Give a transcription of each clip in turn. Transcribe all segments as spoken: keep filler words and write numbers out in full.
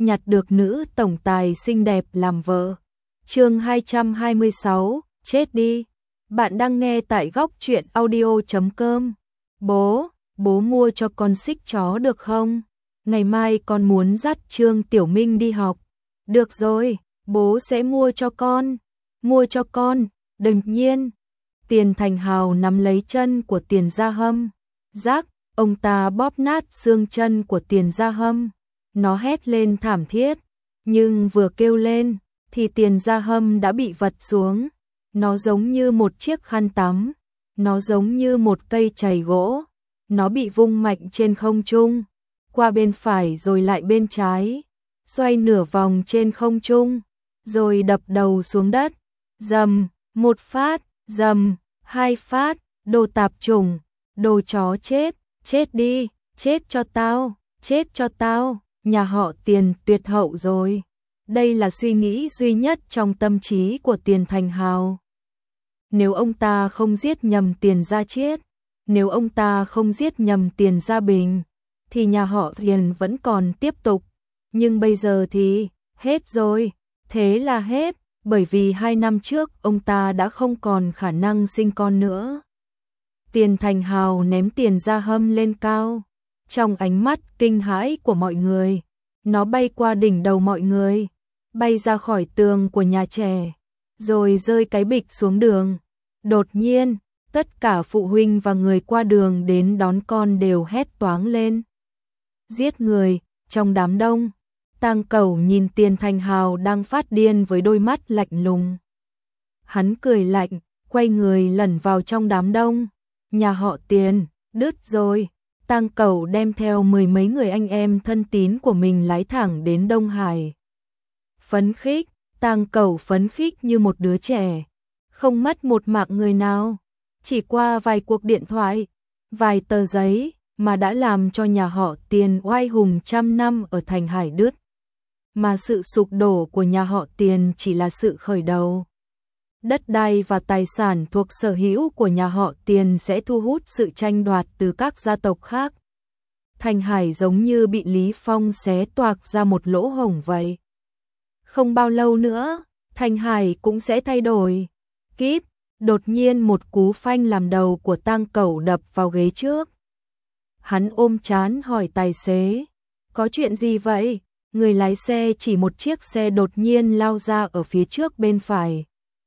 nhặt được nữ tổng tài xinh đẹp làm vợ. Chương hai trăm hai mươi sáu, chết đi. Bạn đang nghe tại góc truyện audio chấm com. Bố, bố mua cho con xích chó được không? Ngày mai con muốn dắt Trương Tiểu Minh đi học. Được rồi, bố sẽ mua cho con. Mua cho con, đương nhiên. Tiền Thành Hào nắm lấy chân của Tiền Gia Hâm. Rắc, ông ta bóp nát xương chân của Tiền Gia Hâm. Nó hét lên thảm thiết, nhưng vừa kêu lên thì Tiền Gia Hâm đã bị vật xuống. Nó giống như một chiếc khăn tắm, nó giống như một cây chày gỗ. Nó bị vung mạnh trên không trung, qua bên phải rồi lại bên trái, xoay nửa vòng trên không trung, rồi đập đầu xuống đất. Dầm, một phát, dầm, hai phát, đồ tạp chủng, đồ chó chết, chết đi, chết cho tao, chết cho tao, nhà họ Tiền tuyệt hậu rồi. Đây là suy nghĩ duy nhất trong tâm trí của Tiền Thành Hào. Nếu ông ta không giết nhầm Tiền Gia Chiết, nếu ông ta không giết nhầm Tiền Gia Bình, thì nhà họ Tiền vẫn còn tiếp tục. Nhưng bây giờ thì, hết rồi, thế là hết, bởi vì hai năm trước ông ta đã không còn khả năng sinh con nữa. Tiền Thành Hào ném Tiền Gia Hâm lên cao, trong ánh mắt kinh hãi của mọi người, nó bay qua đỉnh đầu mọi người, bay ra khỏi tường của nhà trẻ, rồi rơi cái bịch xuống đường. Đột nhiên, tất cả phụ huynh và người qua đường đến đón con đều hét toáng lên. Giết người, trong đám đông, Tang Cẩu nhìn Tiền Thành Hào đang phát điên với đôi mắt lạnh lùng. Hắn cười lạnh, quay người lẩn vào trong đám đông. Nhà họ Tiền, đứt rồi. Tang Cẩu đem theo mười mấy người anh em thân tín của mình lái thẳng đến Đông Hải. Phấn khích, Tang Cẩu phấn khích như một đứa trẻ. Không mất một mạng người nào. Chỉ qua vài cuộc điện thoại, vài tờ giấy mà đã làm cho nhà họ Tiền oai hùng trăm năm ở thành Hải đứt. Mà sự sụp đổ của nhà họ Tiền chỉ là sự khởi đầu. Đất đai và tài sản thuộc sở hữu của nhà họ Tiền sẽ thu hút sự tranh đoạt từ các gia tộc khác. Thành Hải giống như bị Lý Phong xé toạc ra một lỗ hổng vậy. Không bao lâu nữa, Thành Hải cũng sẽ thay đổi. Kíp, đột nhiên một cú phanh làm đầu của Tang Cẩu đập vào ghế trước. Hắn ôm trán hỏi tài xế, có chuyện gì vậy? Người lái xe chỉ một chiếc xe đột nhiên lao ra ở phía trước bên phải.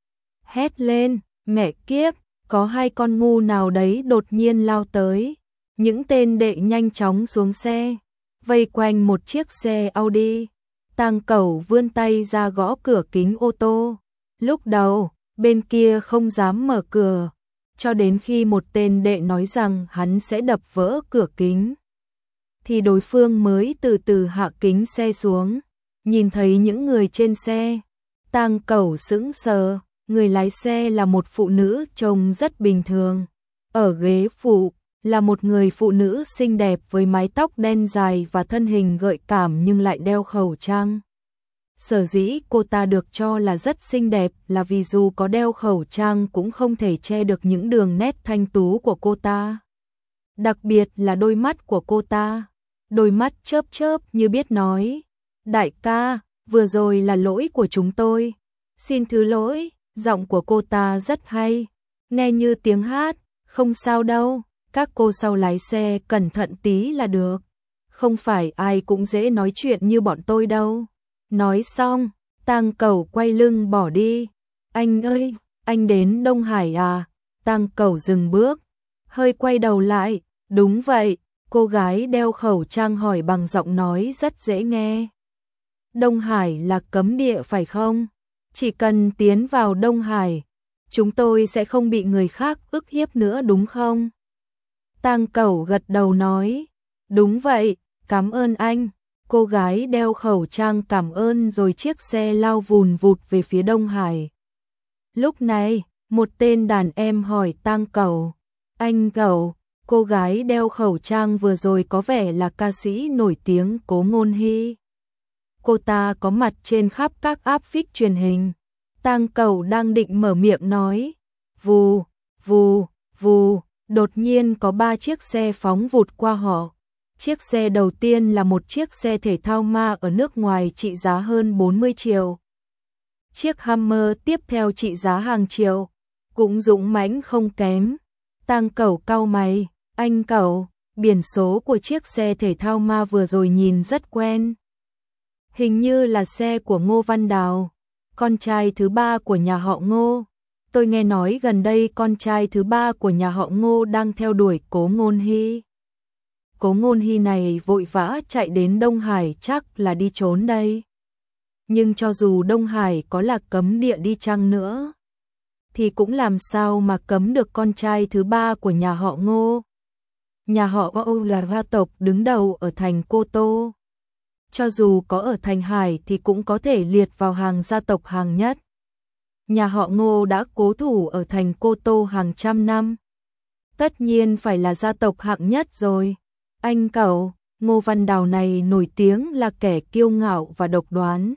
Hét lên, mẹ kiếp, có hai con ngu nào đấy đột nhiên lao tới. Những tên đệ nhanh chóng xuống xe, vây quanh một chiếc xe Audi. Tang Cẩu vươn tay ra gõ cửa kính ô tô. Lúc đầu, bên kia không dám mở cửa, cho đến khi một tên đệ nói rằng hắn sẽ đập vỡ cửa kính, thì đối phương mới từ từ hạ kính xe xuống. Nhìn thấy những người trên xe, Tang Cẩu sững sờ. Người lái xe là một phụ nữ trông rất bình thường. Ở ghế phụ là một người phụ nữ xinh đẹp với mái tóc đen dài và thân hình gợi cảm nhưng lại đeo khẩu trang. Sở dĩ cô ta được cho là rất xinh đẹp là vì dù có đeo khẩu trang cũng không thể che được những đường nét thanh tú của cô ta. Đặc biệt là đôi mắt của cô ta. Đôi mắt chớp chớp như biết nói. Đại ca, vừa rồi là lỗi của chúng tôi. Xin thứ lỗi. Giọng của cô ta rất hay, nghe như tiếng hát. Không sao đâu, các cô sau lái xe cẩn thận tí là được. Không phải ai cũng dễ nói chuyện như bọn tôi đâu. Nói xong, Tang Cẩu quay lưng bỏ đi. Anh ơi, anh đến Đông Hải à? Tang Cẩu dừng bước, hơi quay đầu lại. Đúng vậy, cô gái đeo khẩu trang hỏi bằng giọng nói rất dễ nghe. Đông Hải là cấm địa phải không? Chỉ cần tiến vào Đông Hải, chúng tôi sẽ không bị người khác ức hiếp nữa đúng không? Tang Cẩu gật đầu nói, đúng vậy, cảm ơn anh. Cô gái đeo khẩu trang cảm ơn rồi chiếc xe lao vùn vụt về phía Đông Hải. Lúc này, một tên đàn em hỏi Tang Cẩu, anh Cẩu, cô gái đeo khẩu trang vừa rồi có vẻ là ca sĩ nổi tiếng Cố Ngôn Hy. Cô ta có mặt trên khắp các áp phích truyền hình. Tang Cẩu đang định mở miệng nói, vù, vù, vù, đột nhiên có ba chiếc xe phóng vụt qua họ. Chiếc xe đầu tiên là một chiếc xe thể thao ma ở nước ngoài trị giá hơn bốn mươi triệu. Chiếc Hummer tiếp theo trị giá hàng triệu, cũng dũng mãnh không kém. Tang Cẩu cau mày, anh Cẩu, biển số của chiếc xe thể thao ma vừa rồi nhìn rất quen. Hình như là xe của Ngô Văn Đào, con trai thứ ba của nhà họ Ngô. Tôi nghe nói gần đây con trai thứ ba của nhà họ Ngô đang theo đuổi Cố Ngôn Hy. Cố Ngôn Hy này vội vã chạy đến Đông Hải chắc là đi trốn đây. Nhưng cho dù Đông Hải có là cấm địa đi chăng nữa, thì cũng làm sao mà cấm được con trai thứ ba của nhà họ Ngô. Nhà họ Âu là gia tộc đứng đầu ở thành Cô Tô. Cho dù có ở thành Hải thì cũng có thể liệt vào hàng gia tộc hàng nhất. Nhà họ Ngô đã cố thủ ở thành Cô Tô hàng trăm năm. Tất nhiên phải là gia tộc hạng nhất rồi. Anh Cẩu, Ngô Văn Đào này nổi tiếng là kẻ kiêu ngạo và độc đoán.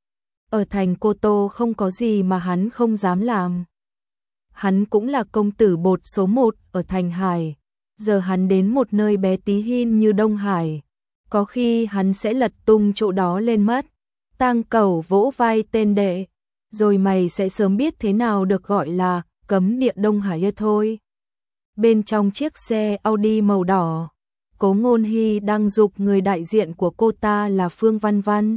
Ở thành Cô Tô không có gì mà hắn không dám làm. Hắn cũng là công tử bột số một ở thành Hải. Giờ hắn đến một nơi bé tí hin như Đông Hải, có khi hắn sẽ lật tung chỗ đó lên mất. Tang Cẩu vỗ vai tên đệ, rồi mày sẽ sớm biết thế nào được gọi là cấm địa Đông Hải thôi. Bên trong chiếc xe Audi màu đỏ, Cố Ngôn Hy đang giục người đại diện của cô ta là Phương Văn Văn.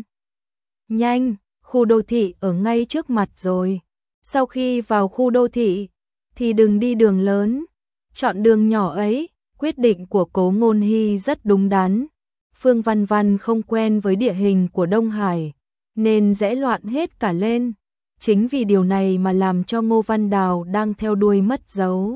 Nhanh, khu đô thị ở ngay trước mặt rồi. Sau khi vào khu đô thị, thì đừng đi đường lớn, chọn đường nhỏ ấy. Quyết định của Cố Ngôn Hy rất đúng đắn. Phương Văn Văn không quen với địa hình của Đông Hải, nên rẽ loạn hết cả lên. Chính vì điều này mà làm cho Ngô Văn Đào đang theo đuôi mất dấu.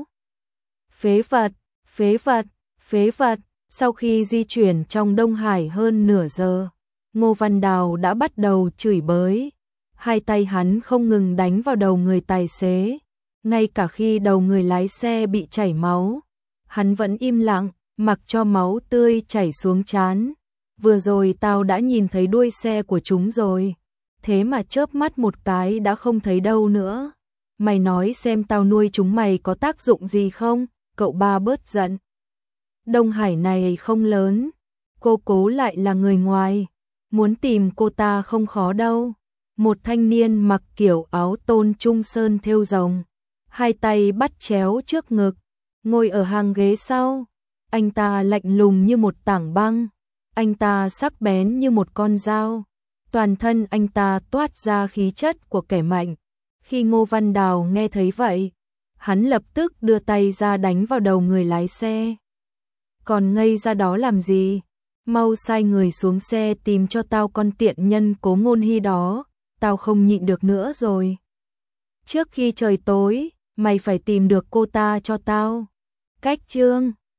Phế vật, phế vật, phế vật. Sau khi di chuyển trong Đông Hải hơn nửa giờ, Ngô Văn Đào đã bắt đầu chửi bới. Hai tay hắn không ngừng đánh vào đầu người tài xế. Ngay cả khi đầu người lái xe bị chảy máu, hắn vẫn im lặng, mặc cho máu tươi chảy xuống trán. Vừa rồi tao đã nhìn thấy đuôi xe của chúng rồi, thế mà chớp mắt một cái đã không thấy đâu nữa. Mày nói xem tao nuôi chúng mày có tác dụng gì không? Cậu ba bớt giận. Đông Hải này không lớn, cô Cố lại là người ngoài, muốn tìm cô ta không khó đâu. Một thanh niên mặc kiểu áo tôn trung sơn thêu rồng, hai tay bắt chéo trước ngực, ngồi ở hàng ghế sau. Anh ta lạnh lùng như một tảng băng, anh ta sắc bén như một con dao. Toàn thân anh ta toát ra khí chất của kẻ mạnh. Khi Ngô Văn Đào nghe thấy vậy, hắn lập tức đưa tay ra đánh vào đầu người lái xe. Còn ngây ra đó làm gì? Mau sai người xuống xe tìm cho tao con tiện nhân Cố Ngôn Hy đó, tao không nhịn được nữa rồi. Trước khi trời tối, mày phải tìm được cô ta cho tao. Cách chương